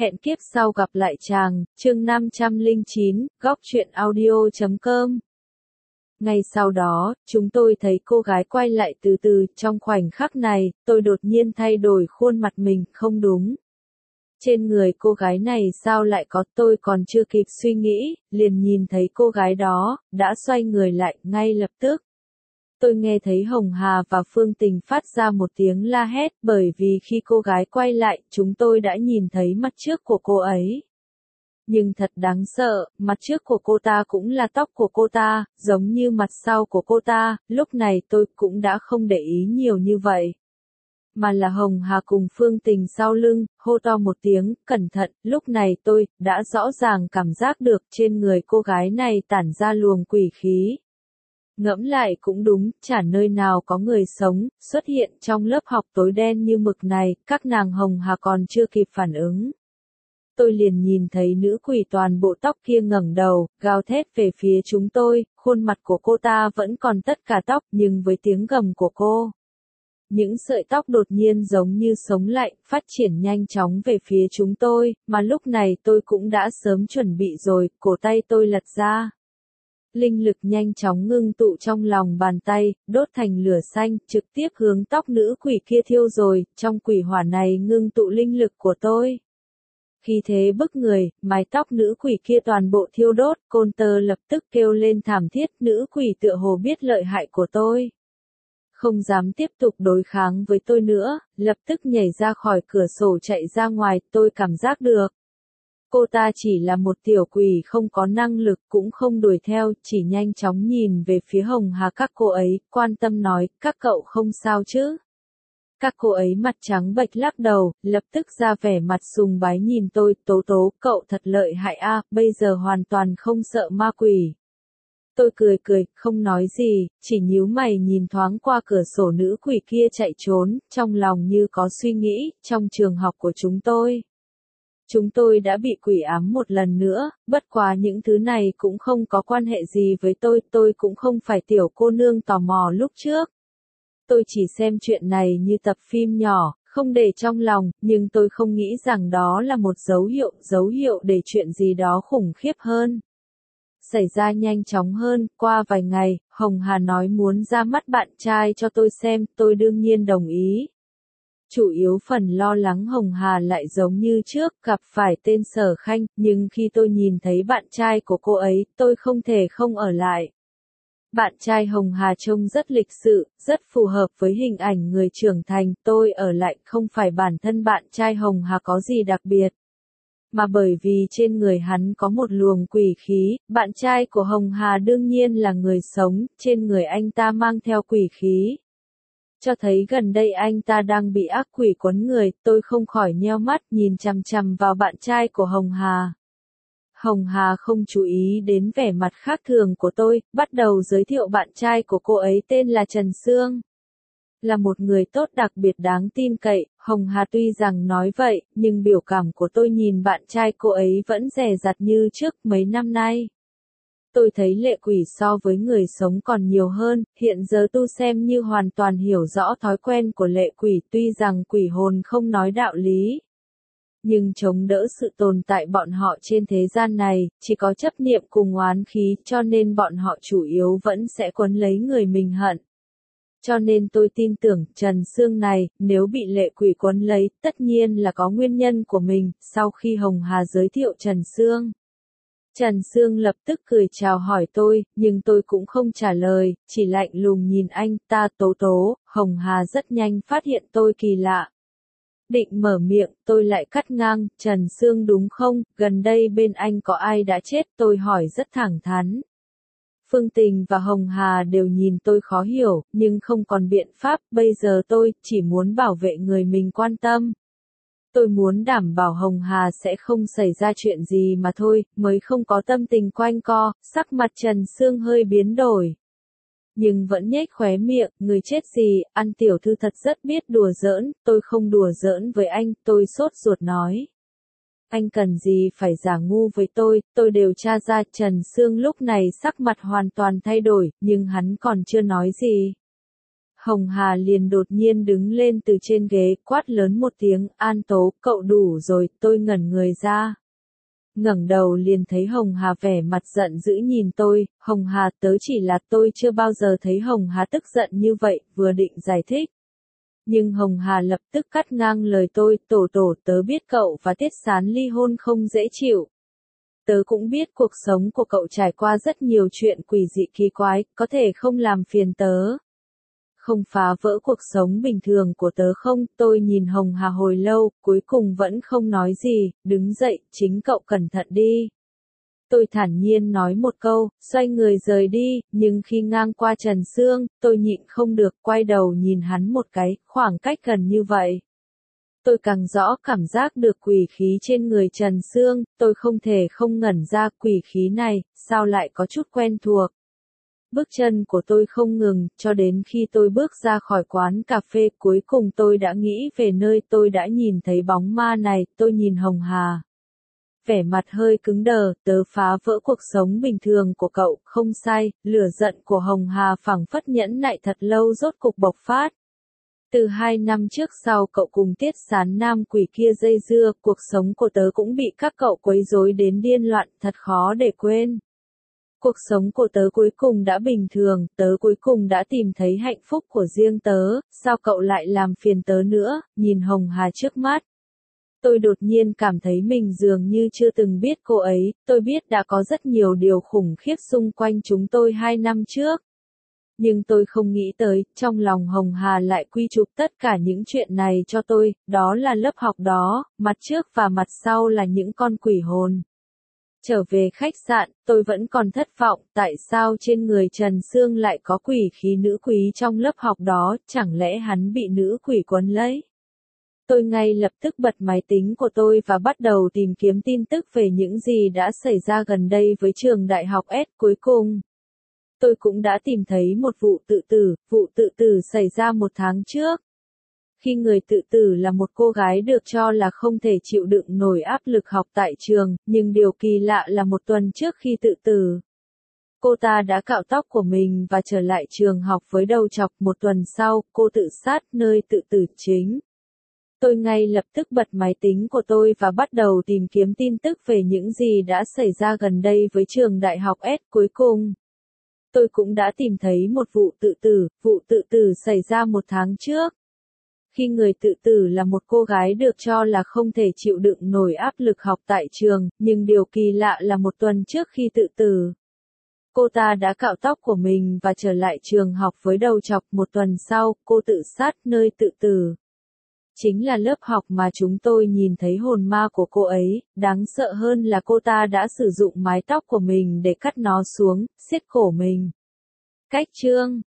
Hẹn kiếp sau gặp lại chàng, chương 509, góc truyện audio.com. Ngay sau đó, chúng tôi thấy cô gái quay lại từ từ, trong khoảnh khắc này, tôi đột nhiên thay đổi khuôn mặt mình, không đúng. Trên người cô gái này sao lại có, tôi còn chưa kịp suy nghĩ, liền nhìn thấy cô gái đó, đã xoay người lại, ngay lập tức. Tôi nghe thấy Hồng Hà và Phương Tình phát ra một tiếng la hét, bởi vì khi cô gái quay lại, chúng tôi đã nhìn thấy mặt trước của cô ấy. Nhưng thật đáng sợ, mặt trước của cô ta cũng là tóc của cô ta, giống như mặt sau của cô ta, lúc này tôi cũng đã không để ý nhiều như vậy. Mà là Hồng Hà cùng Phương Tình sau lưng, hô to một tiếng, cẩn thận, lúc này tôi đã rõ ràng cảm giác được trên người cô gái này tản ra luồng quỷ khí. Ngẫm lại cũng đúng, chả nơi nào có người sống, xuất hiện trong lớp học tối đen như mực này, các nàng Hồng Hà còn chưa kịp phản ứng. Tôi liền nhìn thấy nữ quỷ toàn bộ tóc kia ngẩng đầu, gào thét về phía chúng tôi, khuôn mặt của cô ta vẫn còn tất cả tóc, nhưng với tiếng gầm của cô. Những sợi tóc đột nhiên giống như sống lại, phát triển nhanh chóng về phía chúng tôi, mà lúc này tôi cũng đã sớm chuẩn bị rồi, cổ tay tôi lật ra. Linh lực nhanh chóng ngưng tụ trong lòng bàn tay, đốt thành lửa xanh, trực tiếp hướng tóc nữ quỷ kia thiêu rồi, trong quỷ hỏa này ngưng tụ linh lực của tôi. Khi thế bức người, mái tóc nữ quỷ kia toàn bộ thiêu đốt, Côn Tơ lập tức kêu lên thảm thiết, nữ quỷ tựa hồ biết lợi hại của tôi. Không dám tiếp tục đối kháng với tôi nữa, lập tức nhảy ra khỏi cửa sổ chạy ra ngoài, tôi cảm giác được. Cô ta chỉ là một tiểu quỷ không có năng lực cũng không đuổi theo, chỉ nhanh chóng nhìn về phía Hồng Hà các cô ấy, quan tâm nói, các cậu không sao chứ. Các cô ấy mặt trắng bệch lắc đầu, lập tức ra vẻ mặt sùng bái nhìn tôi, Tố Tố, cậu thật lợi hại a, bây giờ hoàn toàn không sợ ma quỷ. Tôi cười cười, không nói gì, chỉ nhíu mày nhìn thoáng qua cửa sổ nữ quỷ kia chạy trốn, trong lòng như có suy nghĩ, trong trường học của chúng tôi đã bị quỷ ám một lần nữa, bất quá những thứ này cũng không có quan hệ gì với tôi cũng không phải tiểu cô nương tò mò lúc trước. Tôi chỉ xem chuyện này như tập phim nhỏ, không để trong lòng, nhưng tôi không nghĩ rằng đó là một dấu hiệu để chuyện gì đó khủng khiếp hơn. Xảy ra nhanh chóng hơn, qua vài ngày, Hồng Hà nói muốn ra mắt bạn trai cho tôi xem, tôi đương nhiên đồng ý. Chủ yếu phần lo lắng Hồng Hà lại giống như trước, gặp phải tên Sở Khanh, nhưng khi tôi nhìn thấy bạn trai của cô ấy, tôi không thể không ở lại. Bạn trai Hồng Hà trông rất lịch sự, rất phù hợp với hình ảnh người trưởng thành, tôi ở lại không phải bản thân bạn trai Hồng Hà có gì đặc biệt. Mà bởi vì trên người hắn có một luồng quỷ khí, bạn trai của Hồng Hà đương nhiên là người sống, trên người anh ta mang theo quỷ khí. Cho thấy gần đây anh ta đang bị ác quỷ quấn người, tôi không khỏi nheo mắt nhìn chằm chằm vào bạn trai của Hồng Hà. Hồng Hà không chú ý đến vẻ mặt khác thường của tôi, bắt đầu giới thiệu bạn trai của cô ấy tên là Trần Sương. Là một người tốt đặc biệt đáng tin cậy, Hồng Hà tuy rằng nói vậy, nhưng biểu cảm của tôi nhìn bạn trai cô ấy vẫn dè dặt như trước mấy năm nay. Tôi thấy lệ quỷ so với người sống còn nhiều hơn, hiện giờ tu xem như hoàn toàn hiểu rõ thói quen của lệ quỷ, tuy rằng quỷ hồn không nói đạo lý. Nhưng chống đỡ sự tồn tại bọn họ trên thế gian này, chỉ có chấp niệm cùng oán khí, cho nên bọn họ chủ yếu vẫn sẽ quấn lấy người mình hận. Cho nên tôi tin tưởng, Trần Sương này, nếu bị lệ quỷ quấn lấy, tất nhiên là có nguyên nhân của mình, sau khi Hồng Hà giới thiệu Trần Sương. Trần Sương lập tức cười chào hỏi tôi, nhưng tôi cũng không trả lời, chỉ lạnh lùng nhìn anh ta. Tố Tố, Hồng Hà rất nhanh phát hiện tôi kỳ lạ. Định mở miệng, tôi lại cắt ngang, Trần Sương đúng không, gần đây bên anh có ai đã chết, tôi hỏi rất thẳng thắn. Phương Tình và Hồng Hà đều nhìn tôi khó hiểu, nhưng không còn biện pháp, bây giờ tôi chỉ muốn bảo vệ người mình quan tâm. Tôi muốn đảm bảo Hồng Hà sẽ không xảy ra chuyện gì mà thôi, mới không có tâm tình quanh co, sắc mặt Trần Sương hơi biến đổi. Nhưng vẫn nhếch khóe miệng, người chết gì, ăn tiểu thư thật rất biết đùa giỡn, tôi không đùa giỡn với anh, tôi sốt ruột nói. Anh cần gì phải giả ngu với tôi đều tra ra. Trần Sương lúc này sắc mặt hoàn toàn thay đổi, nhưng hắn còn chưa nói gì. Hồng Hà liền đột nhiên đứng lên từ trên ghế, quát lớn một tiếng, An Tố, cậu đủ rồi. Tôi ngẩn người ra. Ngẩng đầu liền thấy Hồng Hà vẻ mặt giận dữ nhìn tôi. Hồng Hà, tớ chỉ là tôi chưa bao giờ thấy Hồng Hà tức giận như vậy, vừa định giải thích. Nhưng Hồng Hà lập tức cắt ngang lời tôi, tổ tớ biết cậu và Tiết Sán ly hôn không dễ chịu. Tớ cũng biết cuộc sống của cậu trải qua rất nhiều chuyện quỷ dị kỳ quái, có thể không làm phiền tớ. Không phá vỡ cuộc sống bình thường của tớ không? Tôi nhìn Hồng Hà hồi lâu, cuối cùng vẫn không nói gì, đứng dậy, chính cậu cẩn thận đi. Tôi thản nhiên nói một câu, xoay người rời đi, nhưng khi ngang qua Trần Sương, tôi nhịn không được, quay đầu nhìn hắn một cái, khoảng cách gần như vậy. Tôi càng rõ cảm giác được quỷ khí trên người Trần Sương, tôi không thể không ngẩn ra quỷ khí này, sao lại có chút quen thuộc. Bước chân của tôi không ngừng, cho đến khi tôi bước ra khỏi quán cà phê, cuối cùng tôi đã nghĩ về nơi tôi đã nhìn thấy bóng ma này. Tôi nhìn Hồng Hà. Vẻ mặt hơi cứng đờ, tớ phá vỡ cuộc sống bình thường của cậu, không sai. Lửa giận của Hồng Hà phảng phất nhẫn nại thật lâu rốt cục bộc phát. Từ 2 năm trước sau cậu cùng Tiết Sán nam quỷ kia dây dưa, cuộc sống của tớ cũng bị các cậu quấy rối đến điên loạn, thật khó để quên. Cuộc sống của tớ cuối cùng đã bình thường, tớ cuối cùng đã tìm thấy hạnh phúc của riêng tớ, sao cậu lại làm phiền tớ nữa? Nhìn Hồng Hà trước mắt. Tôi đột nhiên cảm thấy mình dường như chưa từng biết cô ấy, tôi biết đã có rất nhiều điều khủng khiếp xung quanh chúng tôi 2 năm trước. Nhưng tôi không nghĩ tới, trong lòng Hồng Hà lại quy chụp tất cả những chuyện này cho tôi, đó là lớp học đó, mặt trước và mặt sau là những con quỷ hồn. Trở về khách sạn, tôi vẫn còn thất vọng, tại sao trên người Trần Sương lại có quỷ khí nữ quý trong lớp học đó, chẳng lẽ hắn bị nữ quỷ quấn lấy? Tôi ngay lập tức bật máy tính của tôi và bắt đầu tìm kiếm tin tức về những gì đã xảy ra gần đây với trường đại học S. Cuối cùng, tôi cũng đã tìm thấy một vụ tự tử xảy ra 1 tháng trước. Khi người tự tử là một cô gái được cho là không thể chịu đựng nổi áp lực học tại trường, nhưng điều kỳ lạ là 1 tuần trước khi tự tử, cô ta đã cạo tóc của mình và trở lại trường học với đầu trọc. 1 tuần sau, cô tự sát nơi tự tử chính. Tôi ngay lập tức bật máy tính của tôi và bắt đầu tìm kiếm tin tức về những gì đã xảy ra gần đây với trường đại học S. Cuối cùng, tôi cũng đã tìm thấy một vụ tự tử xảy ra 1 tháng trước. Khi người tự tử là một cô gái được cho là không thể chịu đựng nổi áp lực học tại trường, nhưng điều kỳ lạ là 1 tuần trước khi tự tử, cô ta đã cạo tóc của mình và trở lại trường học với đầu trọc. 1 tuần sau, cô tự sát nơi tự tử. Chính là lớp học mà chúng tôi nhìn thấy hồn ma của cô ấy, đáng sợ hơn là cô ta đã sử dụng mái tóc của mình để cắt nó xuống, siết cổ mình. Cách chương